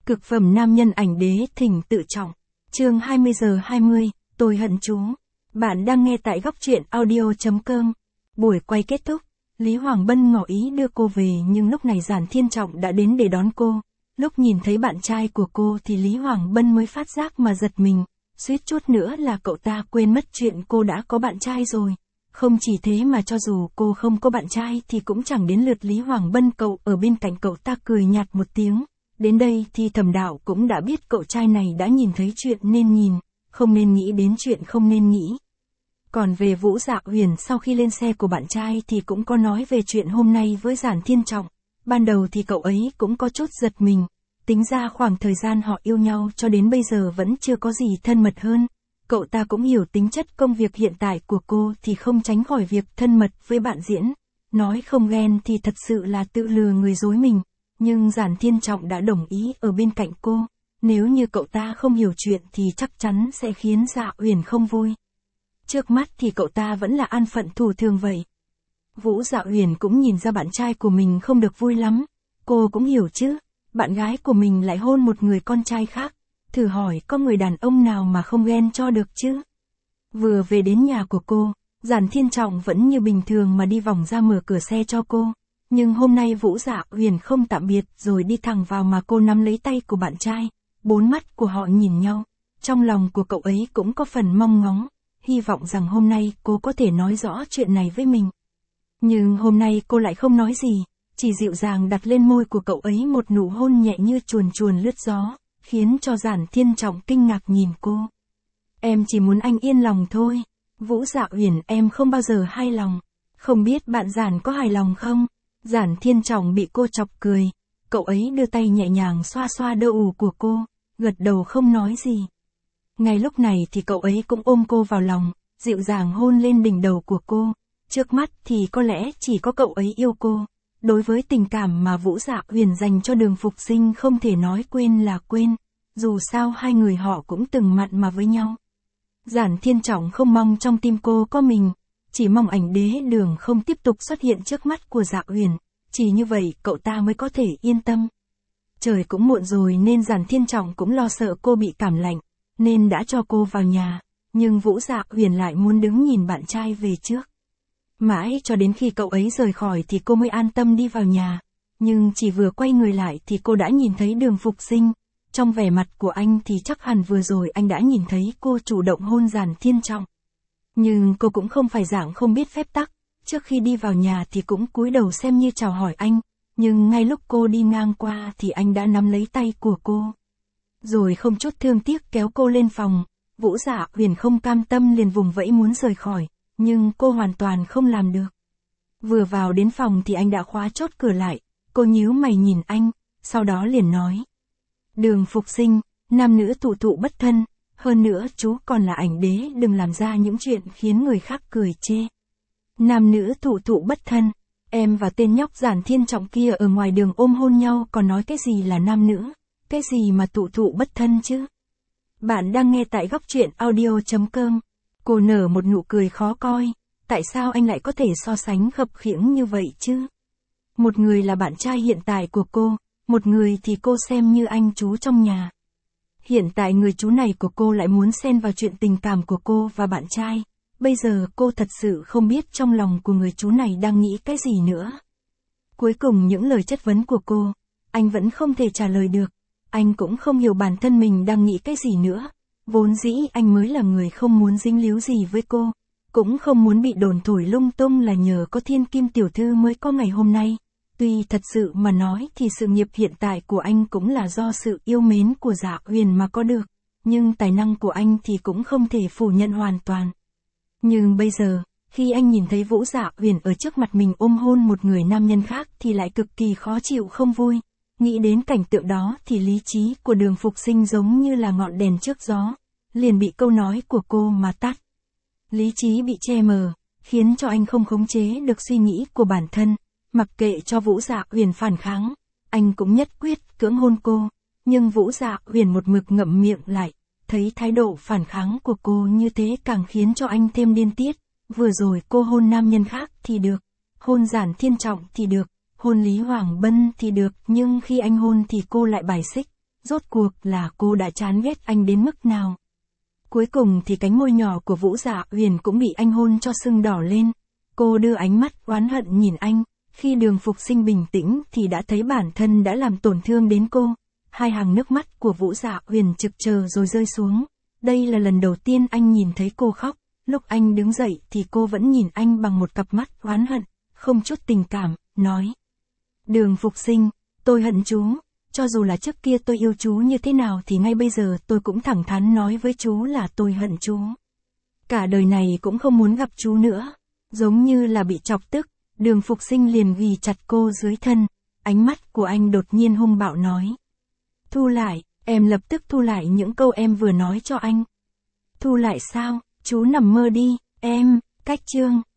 Cực phẩm nam nhân ảnh đế thỉnh tự trọng. Chương 20:20, tôi hận chú. Bạn đang nghe tại góc truyện audio.com. Buổi quay kết thúc, Lý Hoàng Bân ngỏ ý đưa cô về nhưng lúc này Giản Thiên Trọng đã đến để đón cô. Lúc nhìn thấy bạn trai của cô thì Lý Hoàng Bân mới phát giác mà giật mình, suýt chút nữa là cậu ta quên mất chuyện cô đã có bạn trai rồi. Không chỉ thế mà cho dù cô không có bạn trai thì cũng chẳng đến lượt Lý Hoàng Bân cậu ở bên cạnh cậu ta cười nhạt một tiếng. Đến đây thì Thẩm Đạo cũng đã biết cậu trai này đã nhìn thấy chuyện nên nhìn, không nên nghĩ đến chuyện không nên nghĩ. Còn về Vũ Dạ Huyền sau khi lên xe của bạn trai thì cũng có nói về chuyện hôm nay với Giản Thiên Trọng. Ban đầu thì cậu ấy cũng có chút giật mình, tính ra khoảng thời gian họ yêu nhau cho đến bây giờ vẫn chưa có gì thân mật hơn. Cậu ta cũng hiểu tính chất công việc hiện tại của cô thì không tránh khỏi việc thân mật với bạn diễn. Nói không ghen thì thật sự là tự lừa người dối mình. Nhưng Giản Thiên Trọng đã đồng ý ở bên cạnh cô. Nếu như cậu ta không hiểu chuyện thì chắc chắn sẽ khiến Dạ Huyền không vui. Trước mắt thì cậu ta vẫn là an phận thủ thường vậy. Vũ Dạ Huyền cũng nhìn ra bạn trai của mình không được vui lắm. Cô cũng hiểu chứ, bạn gái của mình lại hôn một người con trai khác. Thử hỏi có người đàn ông nào mà không ghen cho được chứ. Vừa về đến nhà của cô, Giản Thiên Trọng vẫn như bình thường mà đi vòng ra mở cửa xe cho cô. Nhưng hôm nay Vũ Dạ Huyền không tạm biệt rồi đi thẳng vào mà cô nắm lấy tay của bạn trai. Bốn mắt của họ nhìn nhau. Trong lòng của cậu ấy cũng có phần mong ngóng. Hy vọng rằng hôm nay cô có thể nói rõ chuyện này với mình. Nhưng hôm nay cô lại không nói gì. Chỉ dịu dàng đặt lên môi của cậu ấy một nụ hôn nhẹ như chuồn chuồn lướt gió. Khiến cho Giản Thiên Trọng kinh ngạc nhìn cô. Em chỉ muốn anh yên lòng thôi. Vũ Dạ Huyền, em không bao giờ hài lòng. Không biết bạn Giản có hài lòng không? Giản Thiên Trọng bị cô chọc cười. Cậu ấy đưa tay nhẹ nhàng xoa xoa đơ ù của cô, gật đầu không nói gì. Ngay lúc này thì cậu ấy cũng ôm cô vào lòng, dịu dàng hôn lên đỉnh đầu của cô. Trước mắt thì có lẽ chỉ có cậu ấy yêu cô. Đối với tình cảm mà Vũ Dạ Huyền dành cho Đường Phục Sinh không thể nói quên là quên. Dù sao hai người họ cũng từng mặn mà với nhau. Giản Thiên Trọng không mong trong tim cô có mình, chỉ mong ảnh đế Đường không tiếp tục xuất hiện trước mắt của Dạ Huyền. Chỉ như vậy cậu ta mới có thể yên tâm. Trời cũng muộn rồi nên Giản Thiên Trọng cũng lo sợ cô bị cảm lạnh, nên đã cho cô vào nhà. Nhưng Vũ Dạ Huyền lại muốn đứng nhìn bạn trai về trước. Mãi cho đến khi cậu ấy rời khỏi thì cô mới an tâm đi vào nhà. Nhưng chỉ vừa quay người lại thì cô đã nhìn thấy Đường Phục Sinh. Trong vẻ mặt của anh thì chắc hẳn vừa rồi anh đã nhìn thấy cô chủ động hôn Giản Thiên Trọng. Nhưng cô cũng không phải dạng không biết phép tắc. Trước khi đi vào nhà thì cũng cúi đầu xem như chào hỏi anh. Nhưng ngay lúc cô đi ngang qua thì anh đã nắm lấy tay của cô. Rồi không chút thương tiếc kéo cô lên phòng. Vũ Dạ Huyền không cam tâm liền vùng vẫy muốn rời khỏi. Nhưng cô hoàn toàn không làm được. Vừa vào đến phòng thì anh đã khóa chốt cửa lại. Cô nhíu mày nhìn anh. Sau đó liền nói. Đường Phục Sinh, nam nữ thụ thụ bất thân. Hơn nữa chú còn là ảnh đế, đừng làm ra những chuyện khiến người khác cười chê. Nam nữ thụ thụ bất thân. Em và tên nhóc Giản Thiên Trọng kia ở ngoài đường ôm hôn nhau còn nói cái gì là nam nữ. Cái gì mà thụ thụ bất thân chứ. Bạn đang nghe tại góc truyện audio.com. Cô nở một nụ cười khó coi. Tại sao anh lại có thể so sánh khập khiễng như vậy chứ? Một người là bạn trai hiện tại của cô. Một người thì cô xem như anh chú trong nhà. Hiện tại người chú này của cô lại muốn xen vào chuyện tình cảm của cô và bạn trai. Bây giờ cô thật sự không biết trong lòng của người chú này đang nghĩ cái gì nữa. Cuối cùng những lời chất vấn của cô, anh vẫn không thể trả lời được. Anh cũng không hiểu bản thân mình đang nghĩ cái gì nữa. Vốn dĩ anh mới là người không muốn dính líu gì với cô. Cũng không muốn bị đồn thổi lung tung là nhờ có Thiên Kim tiểu thư mới có ngày hôm nay. Tuy thật sự mà nói thì sự nghiệp hiện tại của anh cũng là do sự yêu mến của Dạ Huyền mà có được. Nhưng tài năng của anh thì cũng không thể phủ nhận hoàn toàn. Nhưng bây giờ, khi anh nhìn thấy Vũ Dạ Huyền ở trước mặt mình ôm hôn một người nam nhân khác thì lại cực kỳ khó chịu không vui. Nghĩ đến cảnh tượng đó thì lý trí của Đường Phục Sinh giống như là ngọn đèn trước gió. Liền bị câu nói của cô mà tắt. Lý trí bị che mờ, khiến cho anh không khống chế được suy nghĩ của bản thân. Mặc kệ cho Vũ Dạ Huyền phản kháng, anh cũng nhất quyết cưỡng hôn cô. Nhưng Vũ Dạ Huyền một mực ngậm miệng lại. Thấy thái độ phản kháng của cô như thế càng khiến cho anh thêm điên tiết. Vừa rồi cô hôn nam nhân khác thì được, hôn Giản Thiên Trọng thì được, hôn Lý Hoàng Bân thì được, nhưng khi anh hôn thì cô lại bài xích. Rốt cuộc là cô đã chán ghét anh đến mức nào? Cuối cùng thì cánh môi nhỏ của Vũ Dạ Huyền cũng bị anh hôn cho sưng đỏ lên. Cô đưa ánh mắt oán hận nhìn anh, khi Đường Phục Sinh bình tĩnh thì đã thấy bản thân đã làm tổn thương đến cô. Hai hàng nước mắt của Vũ Dạ Huyền trực chờ rồi rơi xuống. Đây là lần đầu tiên anh nhìn thấy cô khóc, lúc anh đứng dậy thì cô vẫn nhìn anh bằng một cặp mắt oán hận, không chút tình cảm, nói. Đường Phục Sinh, tôi hận chú, cho dù là trước kia tôi yêu chú như thế nào thì ngay bây giờ tôi cũng thẳng thắn nói với chú là tôi hận chú. Cả đời này cũng không muốn gặp chú nữa. Giống như là bị chọc tức, Đường Phục Sinh liền ghì chặt cô dưới thân, ánh mắt của anh đột nhiên hung bạo nói. Thu lại, em lập tức thu lại những câu em vừa nói cho anh. Thu lại sao, chú nằm mơ đi, em, cách chương.